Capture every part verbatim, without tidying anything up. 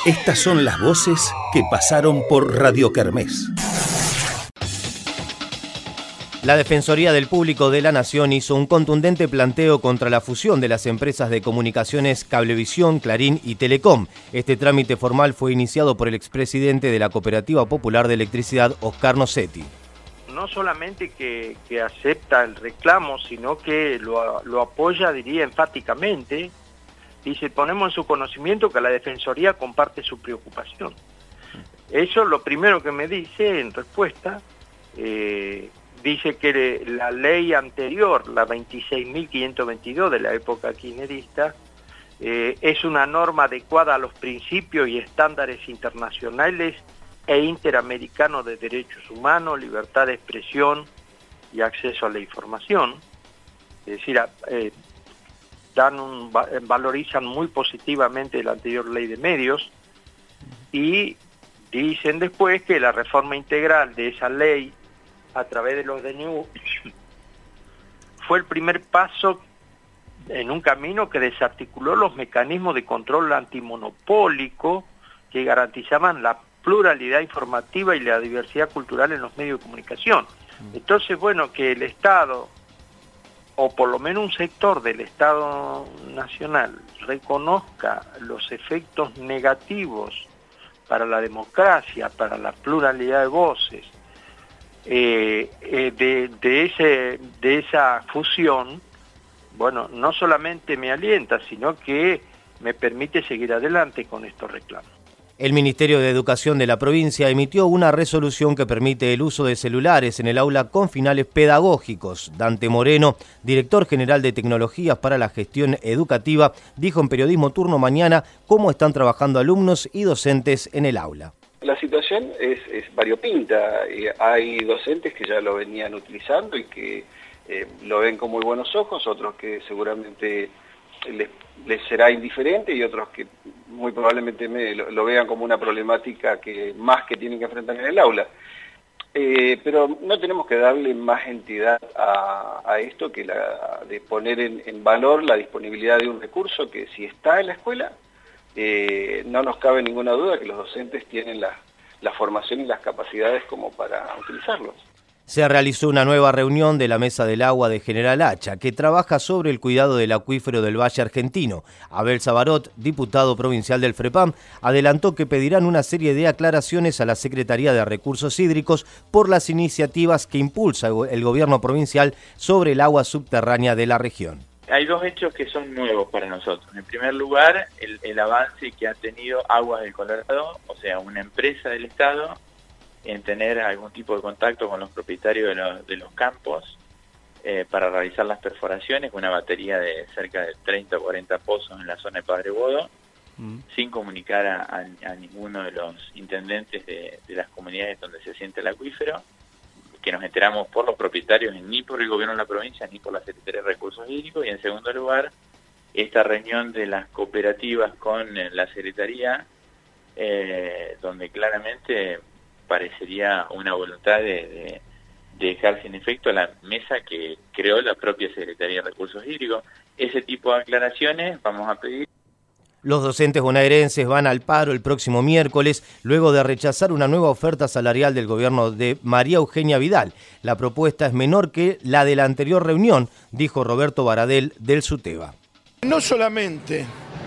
Estas son las voces que pasaron por Radio Kermés. La Defensoría del Público de la Nación hizo un contundente planteo contra la fusión de las empresas de comunicaciones Cablevisión, Clarín y Telecom. Este trámite formal fue iniciado por el expresidente de la Cooperativa Popular de Electricidad, Oscar Nocetti. No solamente que, que acepta el reclamo, sino que lo, lo apoya, diría, enfáticamente. Dice, ponemos en su conocimiento que la Defensoría comparte su preocupación. Eso es lo primero que me dice en respuesta. Eh, dice que la ley anterior, la veintiséis mil quinientos veintidós de la época kirchnerista, eh, es una norma adecuada a los principios y estándares internacionales e interamericanos de derechos humanos, libertad de expresión y acceso a la información. Es decir, eh, dan un, valorizan muy positivamente la anterior ley de medios y dicen después que la reforma integral de esa ley a través de los D N U fue el primer paso en un camino que desarticuló los mecanismos de control antimonopólico que garantizaban la pluralidad informativa y la diversidad cultural en los medios de comunicación. Entonces, bueno, que el Estado, o por lo menos un sector del Estado Nacional, reconozca los efectos negativos para la democracia, para la pluralidad de voces, eh, eh, de, de, ese, de esa fusión, bueno, no solamente me alienta, sino que me permite seguir adelante con estos reclamos. El Ministerio de Educación de la provincia emitió una resolución que permite el uso de celulares en el aula con finales pedagógicos. Dante Moreno, director general de Tecnologías para la Gestión Educativa, dijo en Periodismo Turno Mañana cómo están trabajando alumnos y docentes en el aula. La situación es, es variopinta. Eh, hay docentes que ya lo venían utilizando y que eh, lo ven con muy buenos ojos, otros que seguramente les, les será indiferente y otros que muy probablemente me, lo, lo vean como una problemática que más que tienen que enfrentar en el aula. Eh, pero no tenemos que darle más entidad a, a esto que la de poner en, en valor la disponibilidad de un recurso que si está en la escuela, eh, no nos cabe ninguna duda que los docentes tienen la, la formación y las capacidades como para utilizarlos. Se realizó una nueva reunión de la Mesa del Agua de General Hacha, que trabaja sobre el cuidado del acuífero del Valle Argentino. Abel Sabarot, diputado provincial del FREPAM, adelantó que pedirán una serie de aclaraciones a la Secretaría de Recursos Hídricos por las iniciativas que impulsa el gobierno provincial sobre el agua subterránea de la región. Hay dos hechos que son nuevos para nosotros. En primer lugar, el, el avance que ha tenido Aguas del Colorado, o sea, una empresa del Estado, en tener algún tipo de contacto con los propietarios de los, de los campos eh, para realizar las perforaciones, con una batería de cerca de treinta o cuarenta pozos en la zona de Padre Bodo, mm. sin comunicar a, a, a ninguno de los intendentes de, de las comunidades donde se siente el acuífero, que nos enteramos por los propietarios, ni por el gobierno de la provincia, ni por la Secretaría de Recursos Hídricos. Y en segundo lugar, esta reunión de las cooperativas con la Secretaría, eh, donde claramente parecería una voluntad de, de, de dejar sin efecto la mesa que creó la propia Secretaría de Recursos Hídricos. Ese tipo de aclaraciones vamos a pedir. Los docentes bonaerenses van al paro el próximo miércoles, luego de rechazar una nueva oferta salarial del gobierno de María Eugenia Vidal. La propuesta es menor que la de la anterior reunión, dijo Roberto Baradel del SUTEBA. No solamente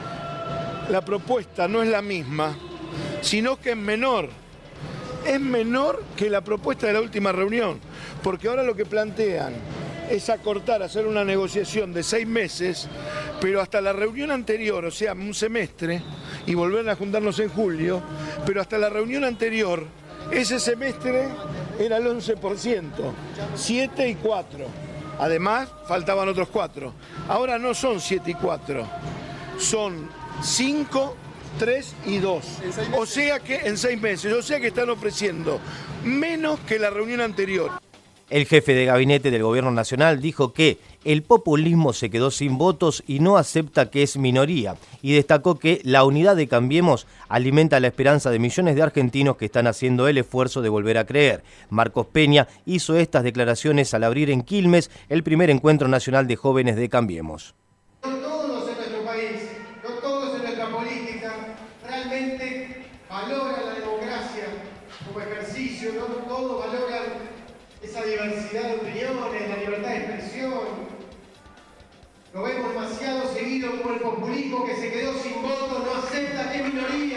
la propuesta no es la misma, sino que es menor. Es menor que la propuesta de la última reunión, porque ahora lo que plantean es acortar, hacer una negociación de seis meses, pero hasta la reunión anterior, o sea, un semestre, y volver a juntarnos en julio, pero hasta la reunión anterior, ese semestre era el once por ciento, siete y cuatro. Además, faltaban otros cuatro. Ahora no son siete y cuatro, son cinco, tres y dos. O sea que en seis meses, o sea que están ofreciendo menos que la reunión anterior. El jefe de gabinete del gobierno nacional dijo que el populismo se quedó sin votos y no acepta que es minoría, y destacó que la unidad de Cambiemos alimenta la esperanza de millones de argentinos que están haciendo el esfuerzo de volver a creer. Marcos Peña hizo estas declaraciones al abrir en Quilmes el primer encuentro nacional de jóvenes de Cambiemos. No todos en nuestro país, no todos en nuestra política realmente valoran la democracia como ejercicio, ¿no? Todos valoran esa diversidad de opiniones, la libertad de expresión. Lo vemos demasiado seguido como el populismo que se quedó sin votos no acepta que es minoría.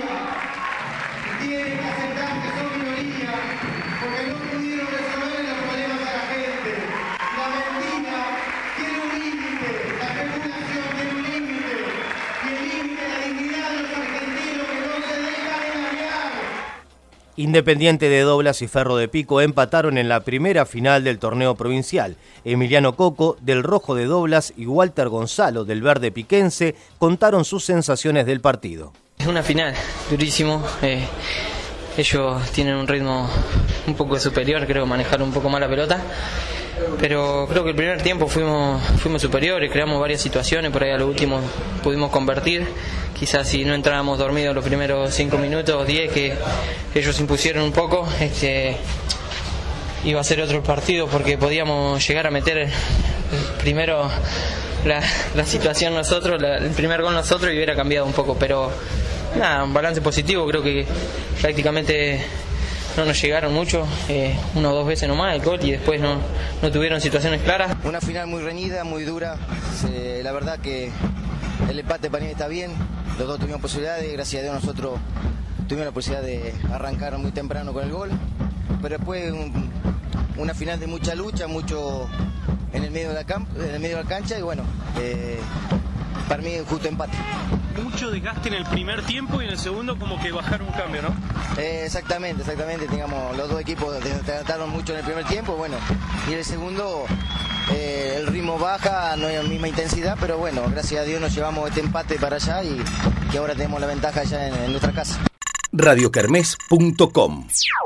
Y tienen que aceptar que son minoría, porque no pudieron resolver los problemas a la gente. La mentira tiene un límite, la especulación tiene un límite, y el límite es la dignidad de los argentinos que no se dejan engañar. Independiente de Doblas y Ferro de Pico empataron en la primera final del torneo provincial. Emiliano Coco, del rojo de Doblas, y Walter Gonzalo, del verde piquense, contaron sus sensaciones del partido. Es una final, durísimo. Eh, ellos tienen un ritmo un poco superior, creo, manejaron un poco más la pelota. Pero creo que el primer tiempo fuimos, fuimos superiores, creamos varias situaciones, por ahí a lo último pudimos convertir. Quizás si no entrábamos dormidos los primeros cinco minutos, diez, que ellos impusieron un poco, este, iba a ser otro partido porque podíamos llegar a meter primero la, la situación nosotros, la, el primer gol nosotros, y hubiera cambiado un poco. Pero nada, un balance positivo, creo que prácticamente no nos llegaron mucho, eh, una o dos veces nomás el gol, y después no, no tuvieron situaciones claras. Una final muy reñida, muy dura. Se, la verdad que el empate para mí está bien. Los dos tuvimos posibilidades, gracias a Dios nosotros tuvimos la posibilidad de arrancar muy temprano con el gol. Pero después un, una final de mucha lucha, mucho en el medio de la, camp, en el medio de la cancha, y bueno, eh, para mí es justo empate. Mucho desgaste en el primer tiempo y en el segundo como que bajaron un cambio, ¿no? Eh, exactamente, exactamente. Digamos, los dos equipos desgastaron mucho en el primer tiempo, bueno, y en el segundo eh, el ritmo baja, no es la misma intensidad, pero bueno, gracias a Dios nos llevamos este empate para allá y que ahora tenemos la ventaja ya en, en nuestra casa. radio kermés punto com